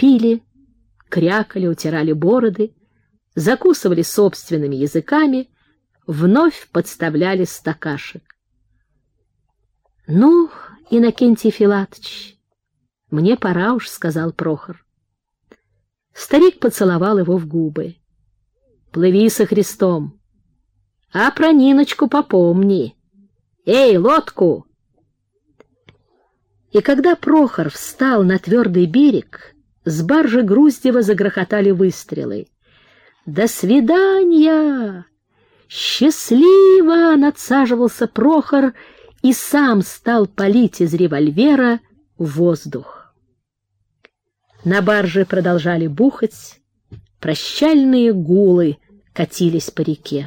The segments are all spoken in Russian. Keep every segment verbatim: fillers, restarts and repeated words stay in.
пили, крякали, утирали бороды, закусывали собственными языками, вновь подставляли стакашек. — Ну, Иннокентий Филатыч, мне пора уж, — сказал Прохор. Старик поцеловал его в губы. — Плыви со Христом, а про Ниночку попомни. Эй, лодку! И когда Прохор встал на твердый берег, с баржи Груздева загрохотали выстрелы. «До свидания! Счастливо!» — надсаживался Прохор и сам стал палить из револьвера в воздух. На барже продолжали бухать, прощальные гулы катились по реке.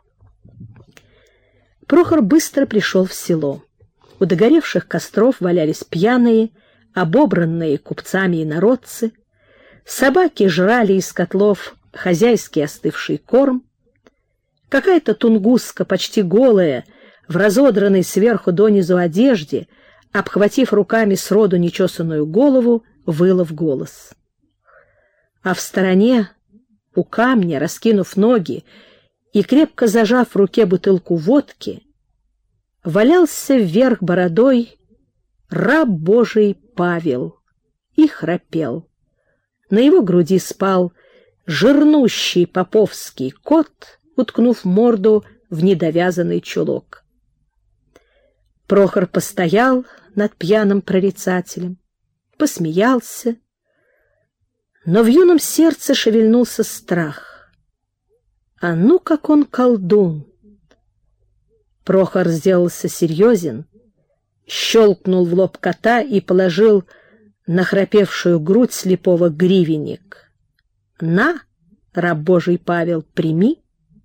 Прохор быстро пришел в село. У догоревших костров валялись пьяные, обобранные купцами и народцы. Собаки жрали из котлов хозяйский остывший корм. Какая-то тунгуска, почти голая, в разодранной сверху донизу одежде, обхватив руками сроду нечесанную голову, выла в голос. А в стороне, у камня, раскинув ноги и крепко зажав в руке бутылку водки, валялся вверх бородой раб Божий Павел и храпел. На его груди спал жирнущий поповский кот, уткнув морду в недовязанный чулок. Прохор постоял над пьяным прорицателем, посмеялся, но в юном сердце шевельнулся страх. А ну, как он колдун! Прохор сделался серьезен, щелкнул в лоб кота и положил на храпевшую грудь слепого гривенник. «На, раб Божий Павел, прими.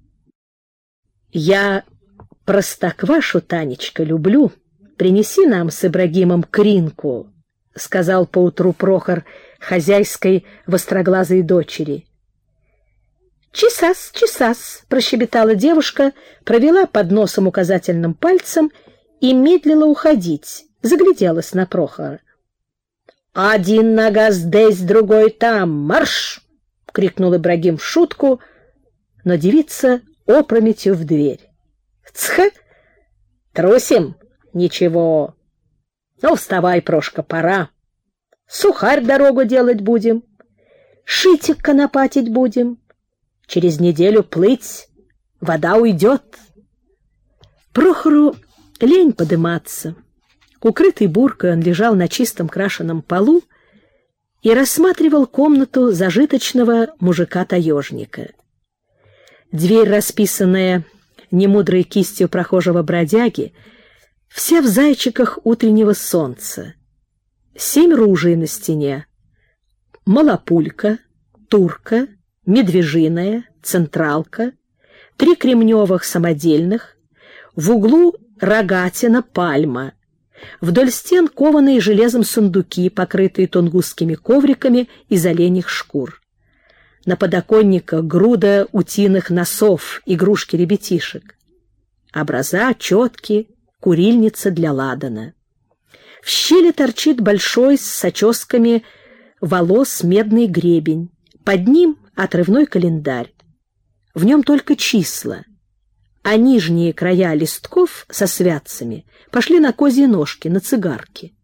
Я простоквашу, Танечка, люблю. Принеси нам с Ибрагимом кринку», — сказал поутру Прохор хозяйской востроглазой дочери. «Чесас, чесас», — прощебетала девушка, провела под носом указательным пальцем и медлила уходить, загляделась на Прохора. «Один нога здесь, другой там, марш!» — крикнул Ибрагим в шутку, но девица опрометью в дверь. «Цх! Трусим? Ничего. Ну, вставай, Прошка, пора. Сухарь дорогу делать будем, шитик конопатить будем. Через неделю плыть, вода уйдет». Прохору лень подыматься. Укрытый буркой он лежал на чистом крашеном полу и рассматривал комнату зажиточного мужика-таежника. Дверь, расписанная немудрой кистью прохожего бродяги, вся в зайчиках утреннего солнца. Семь ружей на стене. Малопулька, турка, медвежиная, централка, три кремневых самодельных, в углу рогатина, пальма, вдоль стен кованые железом сундуки, покрытые тунгусскими ковриками из оленьих шкур. На подоконниках груда утиных носов, игрушки ребятишек. Образа, четки, курильница для ладана. В щели торчит большой с соческами волос медный гребень. Под ним отрывной календарь. В нем только числа, а нижние края листков со святцами пошли на козьи ножки, на цигарки.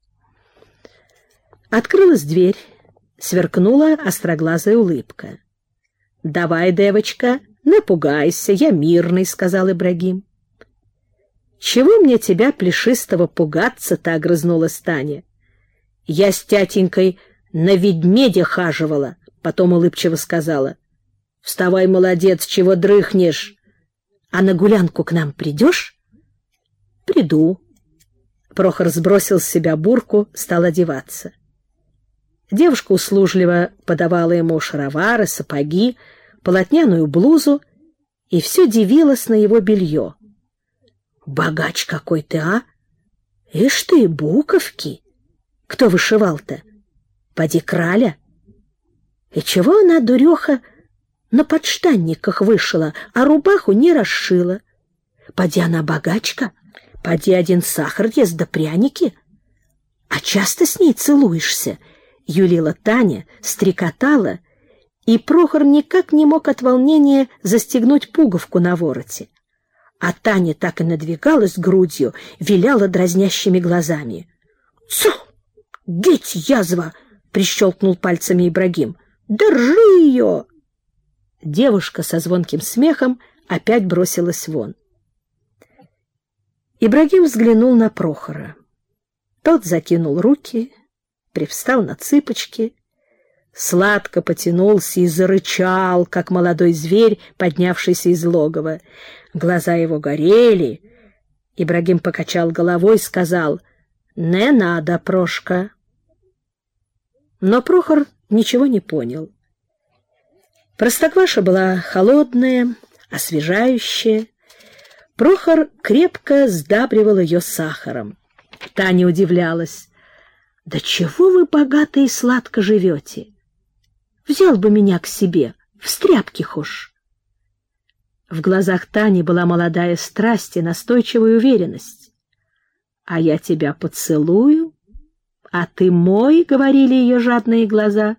Открылась дверь, сверкнула остроглазая улыбка. «Давай, девочка, напугайся, я мирный», — сказал Ибрагим. «Чего мне тебя, плешистого, пугаться-то?» — огрызнулась Таня. «Я с тятенькой на ведмедя хаживала», — потом улыбчиво сказала. «Вставай, молодец, чего дрыхнешь? А на гулянку к нам придешь?» «Приду». Прохор сбросил с себя бурку, стал одеваться. Девушка услужливо подавала ему шаровары, сапоги, полотняную блузу и все дивилась на его белье. «Богач какой ты, а! Ишь ты, буковки! Кто вышивал-то? Поди краля! И чего она, дуреха, на подштанниках вышила, а рубаху не расшила? Поди она богачка, поди один сахар ест да пряники. А часто с ней целуешься? юлила Таня, стрекотала, и Прохор никак не мог от волнения застегнуть пуговку на вороте. А Таня так и надвигалась грудью, виляла дразнящими глазами. — Цу! Геть, язва! — прищелкнул пальцами Ибрагим. — Держи ее! Девушка со звонким смехом опять бросилась вон. Ибрагим взглянул на Прохора. Тот закинул руки, привстал на цыпочки, сладко потянулся и зарычал, как молодой зверь, поднявшийся из логова. Глаза его горели. Ибрагим покачал головой и сказал: «Не надо, Прошка». Но Прохор ничего не понял. Простокваша была холодная, освежающая. Прохор крепко сдабривал ее сахаром. Таня удивлялась: «Да чего вы богато и сладко живете? Взял бы меня к себе, в стряпки хошь». В глазах Тани была молодая страсть и настойчивая уверенность. «А я тебя поцелую, а ты мой», — говорили ее жадные глаза.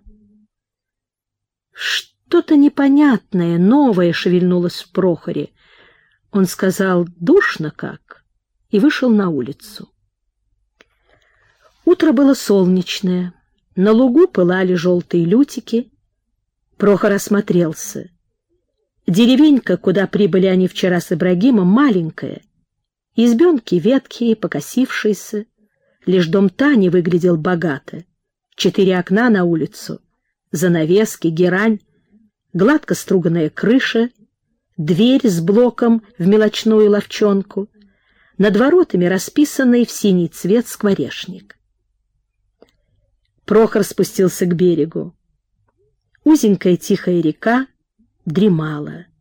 Что-то непонятное, новое шевельнулось в Прохоре. Он сказал: «Душно как», и вышел на улицу. Утро было солнечное, на лугу пылали желтые лютики. Прохор осмотрелся. Деревенька, куда прибыли они вчера с Ибрагимом, маленькая. Избенки ветхие, покосившиеся. Лишь дом Тани выглядел богато. Четыре окна на улицу, занавески, герань, гладко струганная крыша, дверь с блоком в мелочную ловчонку, над воротами расписанный в синий цвет скворечник. Прохор спустился к берегу. Узенькая тихая река дремала.